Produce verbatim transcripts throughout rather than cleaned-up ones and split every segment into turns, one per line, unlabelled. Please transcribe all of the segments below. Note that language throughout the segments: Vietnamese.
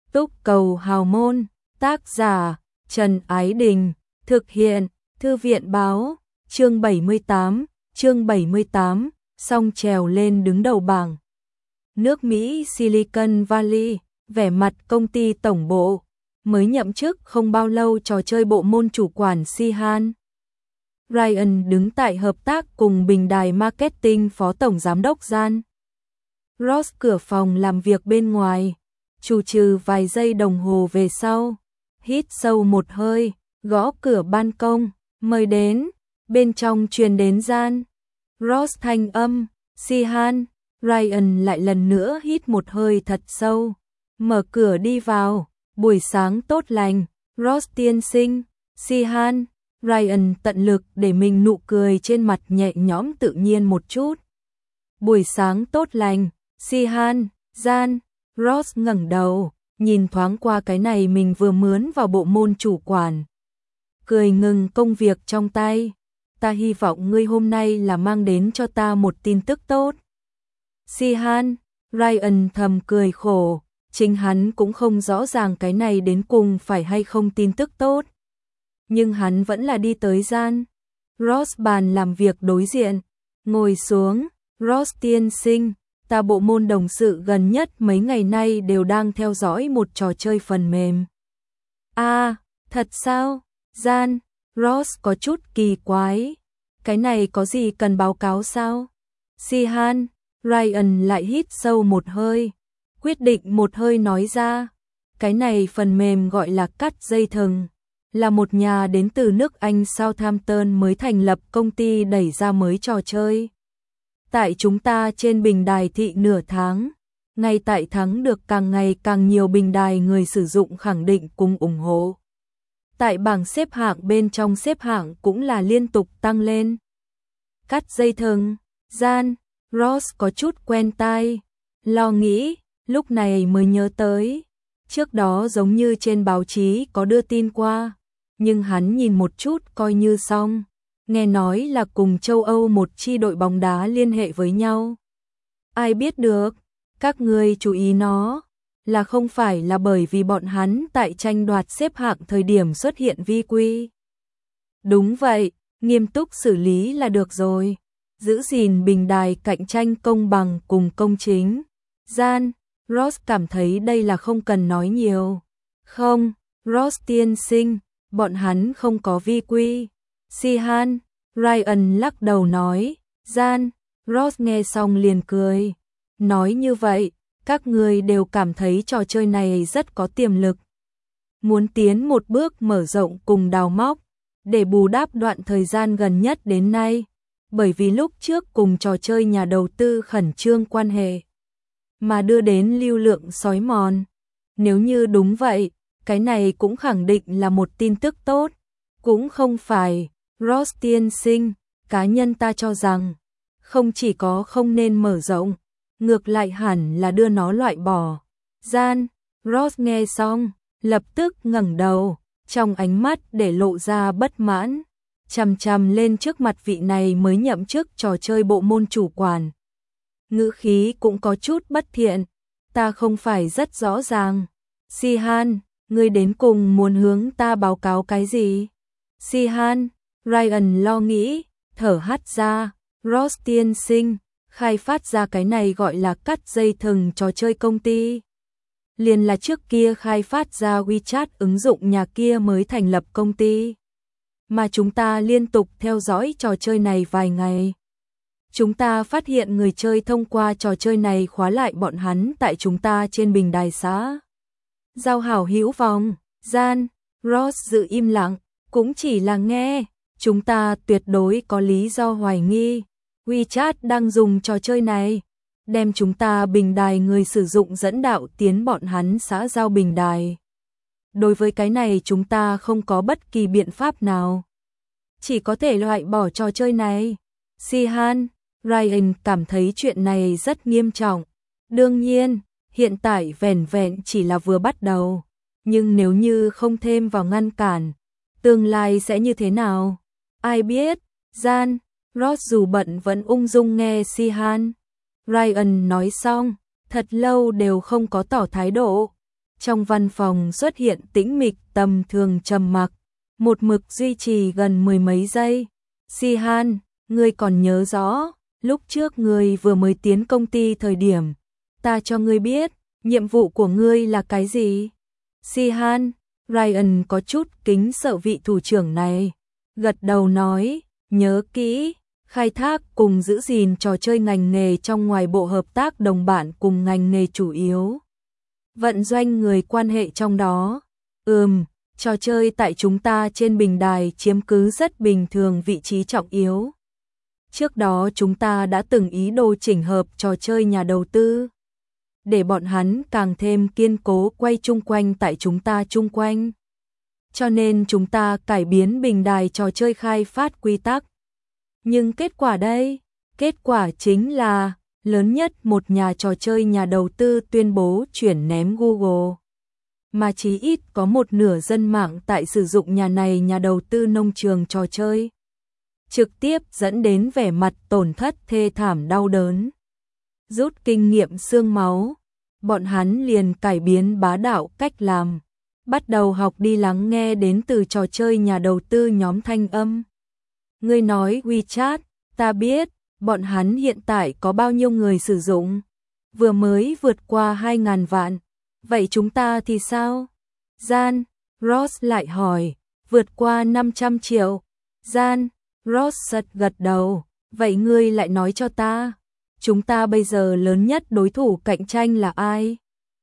Túc cầu hào môn, tác giả, Trần Ái Đình, thực hiện, Thư viện báo, chương bảy mươi tám, chương bảy mươi tám, song trèo lên đứng đầu bảng. Nước Mỹ Silicon Valley, vẻ mặt công ty tổng bộ, mới nhậm chức không bao lâu trò chơi bộ môn chủ quản Sihan Ryan đứng tại hợp tác cùng bình đài marketing phó tổng giám đốc Jan Ross cửa phòng làm việc bên ngoài, chủ trừ vài giây đồng hồ về sau, hít sâu một hơi, gõ cửa ban công, mời đến, bên trong truyền đến Jan Ross thanh âm, Sihan Ryan lại lần nữa hít một hơi thật sâu, mở cửa đi vào, buổi sáng tốt lành, Ross tiên sinh, Sihan Ryan tận lực để mình nụ cười trên mặt nhẹ nhõm tự nhiên một chút. Buổi sáng tốt lành, Sihan, Jan, Ross ngẩng đầu, nhìn thoáng qua cái này mình vừa mướn vào bộ môn chủ quản. Cười ngừng công việc trong tay, ta hy vọng ngươi hôm nay là mang đến cho ta một tin tức tốt. Sihan, Ryan thầm cười khổ, chính hắn cũng không rõ ràng cái này đến cùng phải hay không tin tức tốt. Nhưng hắn vẫn là đi tới Jan Ross bàn làm việc đối diện, ngồi xuống, Ross tiên sinh, ta bộ môn đồng sự gần nhất mấy ngày nay đều đang theo dõi một trò chơi phần mềm. À, thật sao? Jan Ross có chút kỳ quái, cái này có gì cần báo cáo sao? Sihan Ryan lại hít sâu một hơi, quyết định một hơi nói ra, cái này phần mềm gọi là cắt dây thừng, là một nhà đến từ nước Anh Southampton mới thành lập công ty đẩy ra mới trò chơi. Tại chúng ta trên bình đài thị nửa tháng, ngay tại thắng được càng ngày càng nhiều bình đài người sử dụng khẳng định cùng ủng hộ. Tại bảng xếp hạng bên trong xếp hạng cũng là liên tục tăng lên. Cắt dây thừng, Jan Ross có chút quen tai, lo nghĩ, lúc này mới nhớ tới. Trước đó giống như trên báo chí có đưa tin qua, nhưng hắn nhìn một chút coi như xong. Nghe nói là cùng châu Âu một chi đội bóng đá liên hệ với nhau. Ai biết được, các ngươi chú ý nó, là không phải là bởi vì bọn hắn tại tranh đoạt xếp hạng thời điểm xuất hiện vi quy. Đúng vậy, nghiêm túc xử lý là được rồi. Giữ gìn bình đài cạnh tranh công bằng cùng công chính. Jan Ross cảm thấy đây là không cần nói nhiều. Không, Ross tiên sinh, bọn hắn không có vi quy. Sihan Ryan lắc đầu nói. Jan Ross nghe xong liền cười. Nói như vậy, các người đều cảm thấy trò chơi này rất có tiềm lực. Muốn tiến một bước mở rộng cùng đào móc, để bù đắp đoạn thời gian gần nhất đến nay. Bởi vì lúc trước cùng trò chơi nhà đầu tư khẩn trương quan hệ, mà đưa đến lưu lượng xói mòn. Nếu như đúng vậy, cái này cũng khẳng định là một tin tức tốt. Cũng không phải, Ross tiên sinh, cá nhân ta cho rằng, không chỉ có không nên mở rộng, ngược lại hẳn là đưa nó loại bỏ. Jan Ross nghe xong, lập tức ngẩng đầu, trong ánh mắt để lộ ra bất mãn, chằm chằm lên trước mặt vị này mới nhậm chức trò chơi bộ môn chủ quản. Ngữ khí cũng có chút bất thiện, ta không phải rất rõ ràng. Sihan, ngươi đến cùng muốn hướng ta báo cáo cái gì? Sihan Ryan lo nghĩ, thở hắt ra, Ross tiên sinh, khai phát ra cái này gọi là cắt dây thừng trò chơi công ty. Liền là trước kia khai phát ra WeChat ứng dụng nhà kia mới thành lập công ty. Mà chúng ta liên tục theo dõi trò chơi này vài ngày. Chúng ta phát hiện người chơi thông qua trò chơi này khóa lại bọn hắn tại chúng ta trên bình đài xã. Giao hảo hữu vòng, Jan Ross giữ im lặng, cũng chỉ là nghe. Chúng ta tuyệt đối có lý do hoài nghi WeChat đang dùng trò chơi này, đem chúng ta bình đài người sử dụng dẫn đạo tiến bọn hắn xã giao bình đài. Đối với cái này chúng ta không có bất kỳ biện pháp nào, chỉ có thể loại bỏ trò chơi này. Sihan Ryan cảm thấy chuyện này rất nghiêm trọng. Đương nhiên, hiện tại vẻn vẹn chỉ là vừa bắt đầu, nhưng nếu như không thêm vào ngăn cản, tương lai sẽ như thế nào? Ai biết? Jan Ross dù bận vẫn ung dung nghe Sihan Ryan nói xong, thật lâu đều không có tỏ thái độ. Trong văn phòng xuất hiện tĩnh mịch tầm thường trầm mặc, một mực duy trì gần mười mấy giây. Si-han, ngươi còn nhớ rõ, lúc trước ngươi vừa mới tiến công ty thời điểm, ta cho ngươi biết, nhiệm vụ của ngươi là cái gì? Si-han, Ryan có chút kính sợ vị thủ trưởng này, gật đầu nói, nhớ kỹ, khai thác cùng giữ gìn trò chơi ngành nghề trong ngoài bộ hợp tác đồng bạn cùng ngành nghề chủ yếu. Vận doanh người quan hệ trong đó. Ừm, trò chơi tại chúng ta trên bình đài chiếm cứ rất bình thường vị trí trọng yếu. Trước đó chúng ta đã từng ý đồ chỉnh hợp trò chơi nhà đầu tư, để bọn hắn càng thêm kiên cố quay chung quanh tại chúng ta chung quanh. Cho nên chúng ta cải biến bình đài trò chơi khai phát quy tắc. Nhưng kết quả đây, kết quả chính là lớn nhất một nhà trò chơi nhà đầu tư tuyên bố chuyển ném Google. Mà chí ít có một nửa dân mạng tại sử dụng nhà này nhà đầu tư nông trường trò chơi. Trực tiếp dẫn đến vẻ mặt tổn thất thê thảm đau đớn. Rút kinh nghiệm xương máu, bọn hắn liền cải biến bá đạo cách làm. Bắt đầu học đi lắng nghe đến từ trò chơi nhà đầu tư nhóm thanh âm. Ngươi nói WeChat, ta biết, bọn hắn hiện tại có bao nhiêu người sử dụng? Vừa mới vượt qua hai ngàn vạn. Vậy chúng ta thì sao? Gian, Ross lại hỏi, vượt qua năm trăm triệu. Gian, Ross giật gật đầu, vậy ngươi lại nói cho ta, chúng ta bây giờ lớn nhất đối thủ cạnh tranh là ai?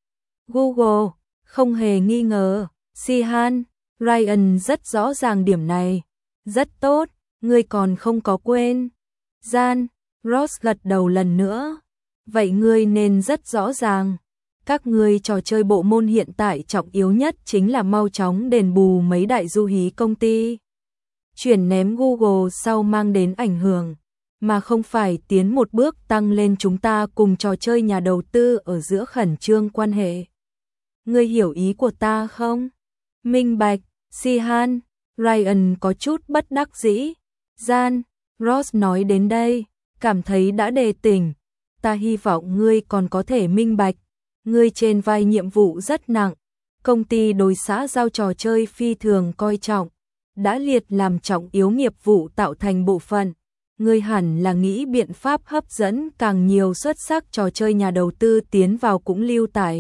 Google, không hề nghi ngờ, Si-han, Ryan rất rõ ràng điểm này. Rất tốt, ngươi còn không có quên. Gian, Ross gật đầu lần nữa. Vậy ngươi nên rất rõ ràng. Các ngươi trò chơi bộ môn hiện tại trọng yếu nhất chính là mau chóng đền bù mấy đại du hí công ty. Chuyển ném Google sau mang đến ảnh hưởng, mà không phải tiến một bước tăng lên chúng ta cùng trò chơi nhà đầu tư ở giữa khẩn trương quan hệ. Ngươi hiểu ý của ta không? Minh bạch, Si-han, Ryan có chút bất đắc dĩ. Gian, Ross nói đến đây, cảm thấy đã đề tỉnh. Ta hy vọng ngươi còn có thể minh bạch. Ngươi trên vai nhiệm vụ rất nặng. Công ty đối xã giao trò chơi phi thường coi trọng. Đã liệt làm trọng yếu nghiệp vụ tạo thành bộ phận. Ngươi hẳn là nghĩ biện pháp hấp dẫn càng nhiều xuất sắc trò chơi nhà đầu tư tiến vào cũng lưu tải.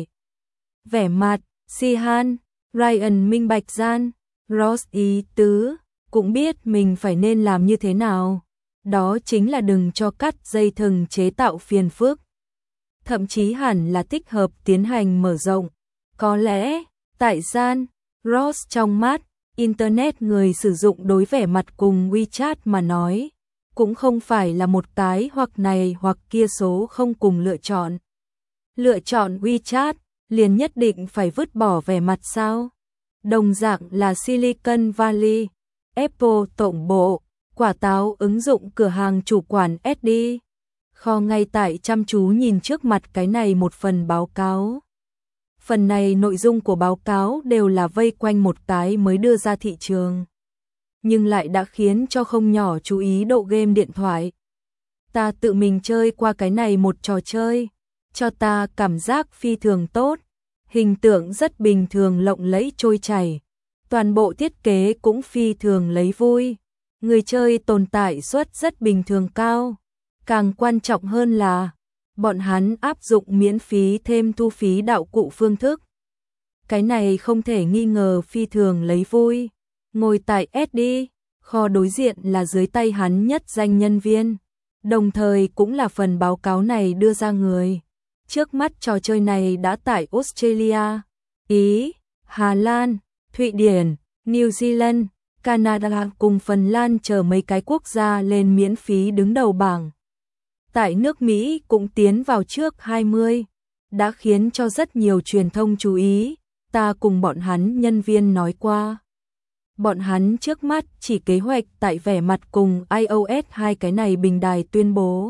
Vẻ mặt, Si-han, Ryan minh bạch. Gian, Ross ý tứ, cũng biết mình phải nên làm như thế nào. Đó chính là đừng cho cắt dây thừng chế tạo phiền phức. Thậm chí hẳn là thích hợp tiến hành mở rộng. Có lẽ, tại Gian, Ross trong mắt, Internet người sử dụng đối vẻ mặt cùng WeChat mà nói, cũng không phải là một cái hoặc này hoặc kia số không cùng lựa chọn. Lựa chọn WeChat, liền nhất định phải vứt bỏ vẻ mặt sao? Đồng dạng là Silicon Valley, Apple tổng bộ, quả táo ứng dụng cửa hàng chủ quản ét đê. Kho ngay tại chăm chú nhìn trước mặt cái này một phần báo cáo. Phần này nội dung của báo cáo đều là vây quanh một cái mới đưa ra thị trường. Nhưng lại đã khiến cho không nhỏ chú ý độ game điện thoại. Ta tự mình chơi qua cái này một trò chơi, cho ta cảm giác phi thường tốt. Hình tượng rất bình thường lộng lẫy trôi chảy. Toàn bộ thiết kế cũng phi thường lấy vui. Người chơi tồn tại suất rất bình thường cao. Càng quan trọng hơn là, bọn hắn áp dụng miễn phí thêm thu phí đạo cụ phương thức. Cái này không thể nghi ngờ phi thường lấy vui. Ngồi tại ét đê, kho đối diện là dưới tay hắn nhất danh nhân viên. Đồng thời cũng là phần báo cáo này đưa ra người. Trước mắt trò chơi này đã tại Australia, Ý, Hà Lan, Thụy Điển, New Zealand, Canada cùng Phần Lan chờ mấy cái quốc gia lên miễn phí đứng đầu bảng. Tại nước Mỹ cũng tiến vào trước hai mươi, đã khiến cho rất nhiều truyền thông chú ý, ta cùng bọn hắn nhân viên nói qua. Bọn hắn trước mắt chỉ kế hoạch tại vẻ mặt cùng iOS hai cái này bình đài tuyên bố.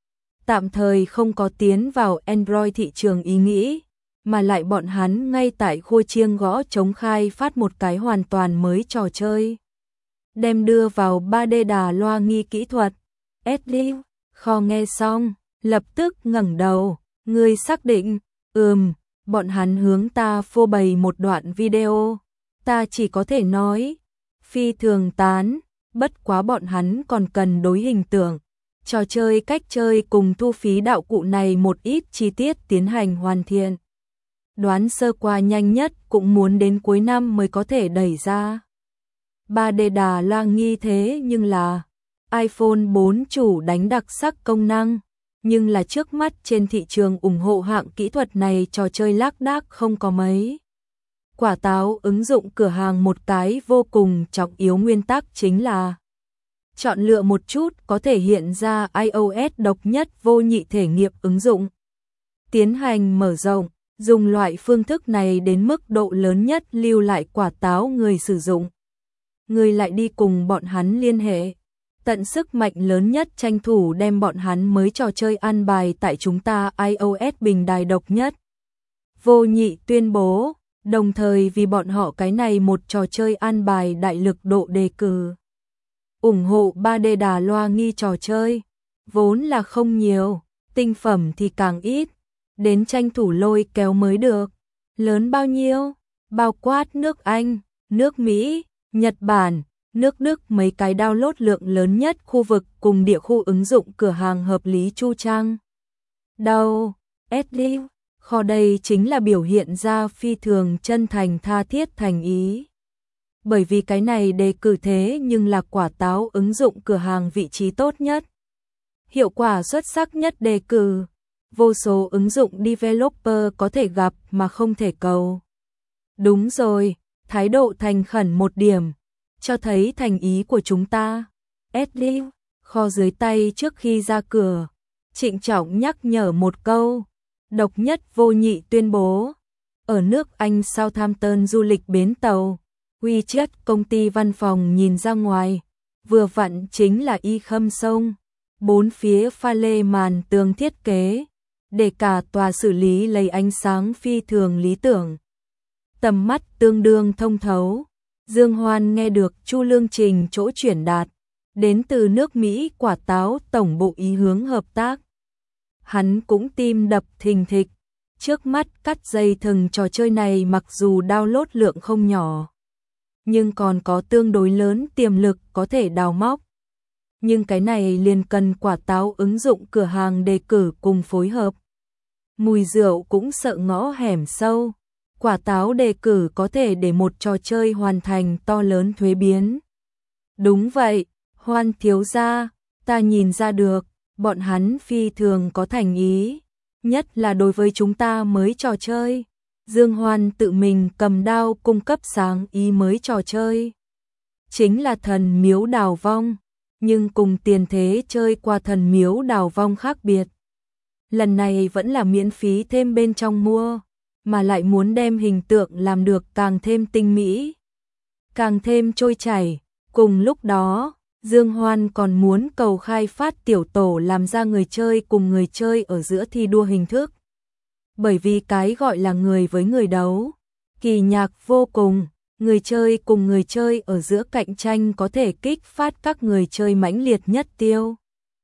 Tạm thời không có tiến vào Android thị trường ý nghĩ, mà lại bọn hắn ngay tại khua chiêng gõ trống khai phát một cái hoàn toàn mới trò chơi. Đem đưa vào ba D đà loa nghi kỹ thuật. ét đê, kho nghe xong, lập tức ngẩng đầu, ngươi xác định, ừm, bọn hắn hướng ta phô bày một đoạn video, ta chỉ có thể nói, phi thường tán, bất quá bọn hắn còn cần đối hình tượng, trò chơi cách chơi cùng thu phí đạo cụ này một ít chi tiết tiến hành hoàn thiện. Đoán sơ qua nhanh nhất cũng muốn đến cuối năm mới có thể đẩy ra. ba D Đà La nghi thế nhưng là iPhone bốn chủ đánh đặc sắc công năng, nhưng là trước mắt trên thị trường ủng hộ hạng kỹ thuật này trò chơi lác đác không có mấy. Quả táo ứng dụng cửa hàng một cái vô cùng trọng yếu nguyên tắc chính là chọn lựa một chút có thể hiện ra iOS độc nhất vô nhị thể nghiệm ứng dụng. Tiến hành mở rộng, dùng loại phương thức này đến mức độ lớn nhất lưu lại quả táo người sử dụng. Người lại đi cùng bọn hắn liên hệ, tận sức mạnh lớn nhất tranh thủ đem bọn hắn mới trò chơi an bài tại chúng ta iOS bình đài độc nhất. Vô nhị tuyên bố, đồng thời vì bọn họ cái này một trò chơi an bài đại lực độ đề cử. Ủng hộ ba D Đà Loa nghi trò chơi, vốn là không nhiều, tinh phẩm thì càng ít, đến tranh thủ lôi kéo mới được. Lớn bao nhiêu? Bao quát nước Anh, nước Mỹ, Nhật Bản, nước Đức mấy cái download lượng lớn nhất khu vực cùng địa khu ứng dụng cửa hàng hợp lý chu trang. Đâu? ét đê, kho đây chính là biểu hiện ra phi thường chân thành tha thiết thành ý. Bởi vì cái này đề cử thế nhưng là quả táo ứng dụng cửa hàng vị trí tốt nhất. Hiệu quả xuất sắc nhất đề cử. Vô số ứng dụng developer có thể gặp mà không thể cầu. Đúng rồi, thái độ thành khẩn một điểm, cho thấy thành ý của chúng ta. ét đê, kho dưới tay trước khi ra cửa, trịnh trọng nhắc nhở một câu, độc nhất vô nhị tuyên bố. Ở nước Anh Southampton du lịch bến tàu, WeChat công ty văn phòng nhìn ra ngoài, vừa vặn chính là y khâm sông, bốn phía pha lê màn tường thiết kế, để cả tòa xử lý lấy ánh sáng phi thường lý tưởng. Tầm mắt tương đương thông thấu, Dương Hoan nghe được Chu Lương Trình chỗ chuyển đạt, đến từ nước Mỹ quả táo tổng bộ ý hướng hợp tác. Hắn cũng tim đập thình thịch, trước mắt cắt dây thừng trò chơi này mặc dù download lượng không nhỏ, nhưng còn có tương đối lớn tiềm lực có thể đào móc. Nhưng cái này liền cần quả táo ứng dụng cửa hàng đề cử cùng phối hợp. Mùi rượu cũng sợ ngõ hẻm sâu, quả táo đề cử có thể để một trò chơi hoàn thành to lớn thuế biến. Đúng vậy, Hoan thiếu gia, ta nhìn ra được, bọn hắn phi thường có thành ý, nhất là đối với chúng ta mới trò chơi. Dương Hoan tự mình cầm đao cung cấp sáng ý mới trò chơi. Chính là thần miếu đào vong, nhưng cùng tiền thế chơi qua thần miếu đào vong khác biệt. Lần này vẫn là miễn phí thêm bên trong mua, mà lại muốn đem hình tượng làm được càng thêm tinh mỹ, càng thêm trôi chảy. Cùng lúc đó, Dương Hoan còn muốn cầu khai phát tiểu tổ làm ra người chơi cùng người chơi ở giữa thi đua hình thức. Bởi vì cái gọi là người với người đấu, kỳ nhạc vô cùng, người chơi cùng người chơi ở giữa cạnh tranh có thể kích phát các người chơi mãnh liệt nhất tiêu.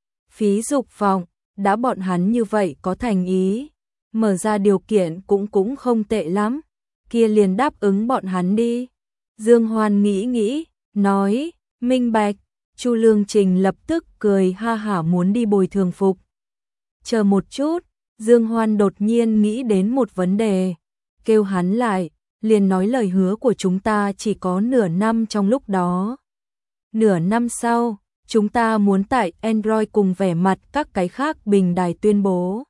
Phí dục vọng, đã bọn hắn như vậy có thành ý, mở ra điều kiện cũng cũng không tệ lắm, kia liền đáp ứng bọn hắn đi. Dương Hoan nghĩ nghĩ, nói, minh bạch. Chu Lương Trình lập tức cười ha hả muốn đi bồi thường phục. Chờ một chút, Dương Hoan đột nhiên nghĩ đến một vấn đề, kêu hắn lại, liền nói lời hứa của chúng ta chỉ có nửa năm trong lúc đó. Nửa năm sau, chúng ta muốn tại Android cùng vẻ mặt các cái khác bình đài tuyên bố.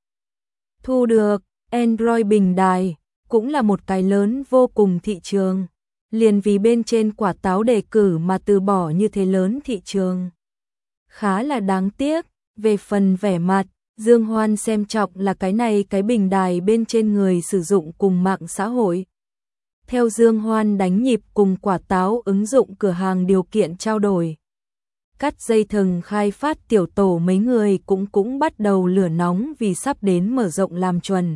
Thu được, Android bình đài, cũng là một cái lớn vô cùng thị trường. Liền vì bên trên quả táo đề cử mà từ bỏ như thế lớn thị trường. Khá là đáng tiếc, về phần vẻ mặt, Dương Hoan xem trọng là cái này cái bình đài bên trên người sử dụng cùng mạng xã hội. Theo Dương Hoan đánh nhịp cùng quả táo ứng dụng cửa hàng điều kiện trao đổi. Cắt dây thừng khai phát tiểu tổ mấy người cũng cũng bắt đầu lửa nóng vì sắp đến mở rộng làm chuẩn.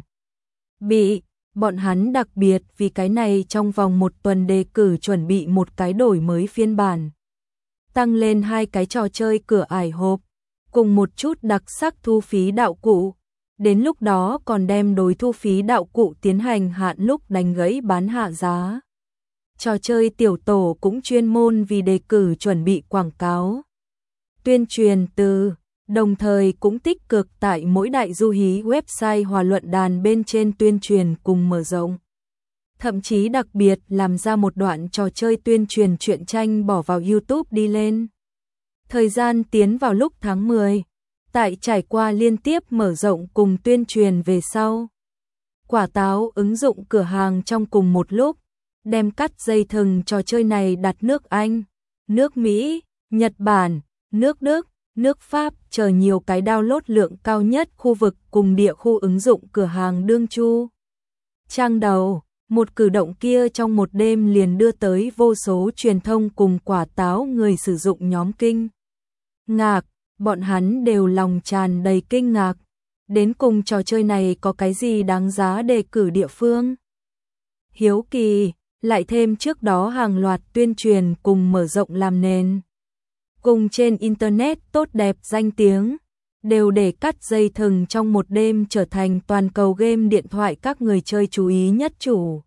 Bị bọn hắn đặc biệt vì cái này trong vòng một tuần đề cử chuẩn bị một cái đổi mới phiên bản. Tăng lên hai cái trò chơi cửa ải hộp, cùng một chút đặc sắc thu phí đạo cụ. Đến lúc đó còn đem đối thu phí đạo cụ tiến hành hạn lúc đánh gãy bán hạ giá. Trò chơi tiểu tổ cũng chuyên môn vì đề cử chuẩn bị quảng cáo, tuyên truyền từ, đồng thời cũng tích cực tại mỗi đại du hí website hòa luận đàn bên trên tuyên truyền cùng mở rộng. Thậm chí đặc biệt làm ra một đoạn trò chơi tuyên truyền truyện tranh bỏ vào YouTube đi lên. Thời gian tiến vào lúc tháng mười, tại trải qua liên tiếp mở rộng cùng tuyên truyền về sau. Quả táo ứng dụng cửa hàng trong cùng một lúc, đem cắt dây thừng trò chơi này đặt nước Anh, nước Mỹ, Nhật Bản, nước Đức, nước Pháp chờ nhiều cái download lượng cao nhất khu vực cùng địa khu ứng dụng cửa hàng đương chu. Trang đầu, một cử động kia trong một đêm liền đưa tới vô số truyền thông cùng quả táo người sử dụng nhóm kinh ngạc, bọn hắn đều lòng tràn đầy kinh ngạc. Đến cùng trò chơi này có cái gì đáng giá đề cử địa phương? Hiếu kỳ, lại thêm trước đó hàng loạt tuyên truyền cùng mở rộng làm nền. Cùng trên Internet tốt đẹp danh tiếng, đều để cắt dây thừng trong một đêm trở thành toàn cầu game điện thoại các người chơi chú ý nhất chủ.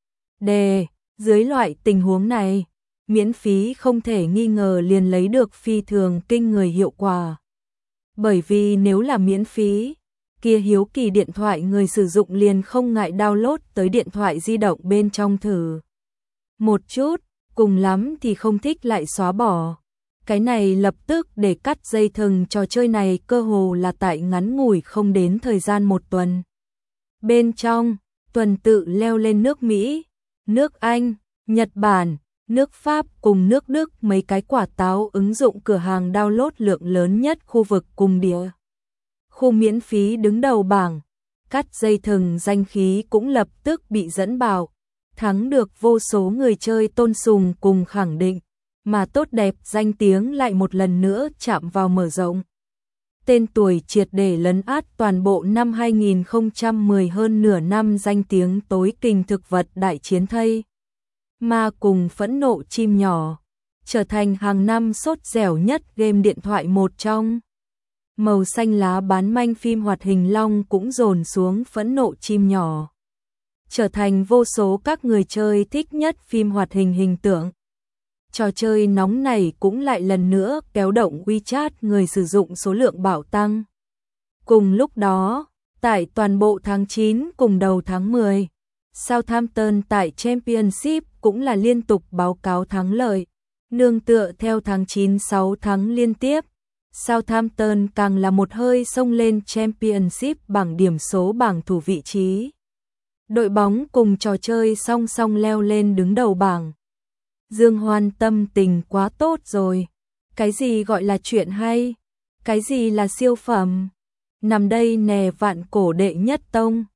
Đề, dưới loại tình huống này, miễn phí không thể nghi ngờ liền lấy được phi thường kinh người hiệu quả. Bởi vì nếu là miễn phí, kia hiếu kỳ điện thoại người sử dụng liền không ngại download tới điện thoại di động bên trong thử một chút, cùng lắm thì không thích lại xóa bỏ. Cái này lập tức để cắt dây thừng trò chơi này cơ hồ là tại ngắn ngủi không đến thời gian một tuần. Bên trong, tuần tự leo lên nước Mỹ, nước Anh, Nhật Bản, nước Pháp cùng nước Đức mấy cái quả táo ứng dụng cửa hàng download lượng lớn nhất khu vực cùng địa. Khu miễn phí đứng đầu bảng, cắt dây thừng danh khí cũng lập tức bị dẫn bảo, thắng được vô số người chơi tôn sùng cùng khẳng định, mà tốt đẹp danh tiếng lại một lần nữa chạm vào mở rộng. Tên tuổi triệt để lấn át toàn bộ năm hai nghìn không trăm mười hơn nửa năm danh tiếng tối kinh thực vật đại chiến thây. Mà cùng phẫn nộ chim nhỏ, trở thành hàng năm sốt dẻo nhất game điện thoại một trong. Màu xanh lá bán manh phim hoạt hình long cũng dồn xuống phẫn nộ chim nhỏ, trở thành vô số các người chơi thích nhất phim hoạt hình hình tượng. Trò chơi nóng này cũng lại lần nữa kéo động WeChat người sử dụng số lượng bảo tăng. Cùng lúc đó, tại toàn bộ tháng chín cùng đầu tháng mười, Southampton tại Championship cũng là liên tục báo cáo thắng lợi, nương tựa theo tháng chín sáu tháng liên tiếp. Southampton càng là một hơi xông lên Championship bảng điểm số bảng thủ vị trí. Đội bóng cùng trò chơi song song leo lên đứng đầu bảng. Dương Hoan tâm tình quá tốt rồi. Cái gì gọi là chuyện hay? Cái gì là siêu phẩm? Nằm đây nè vạn cổ đệ nhất tông.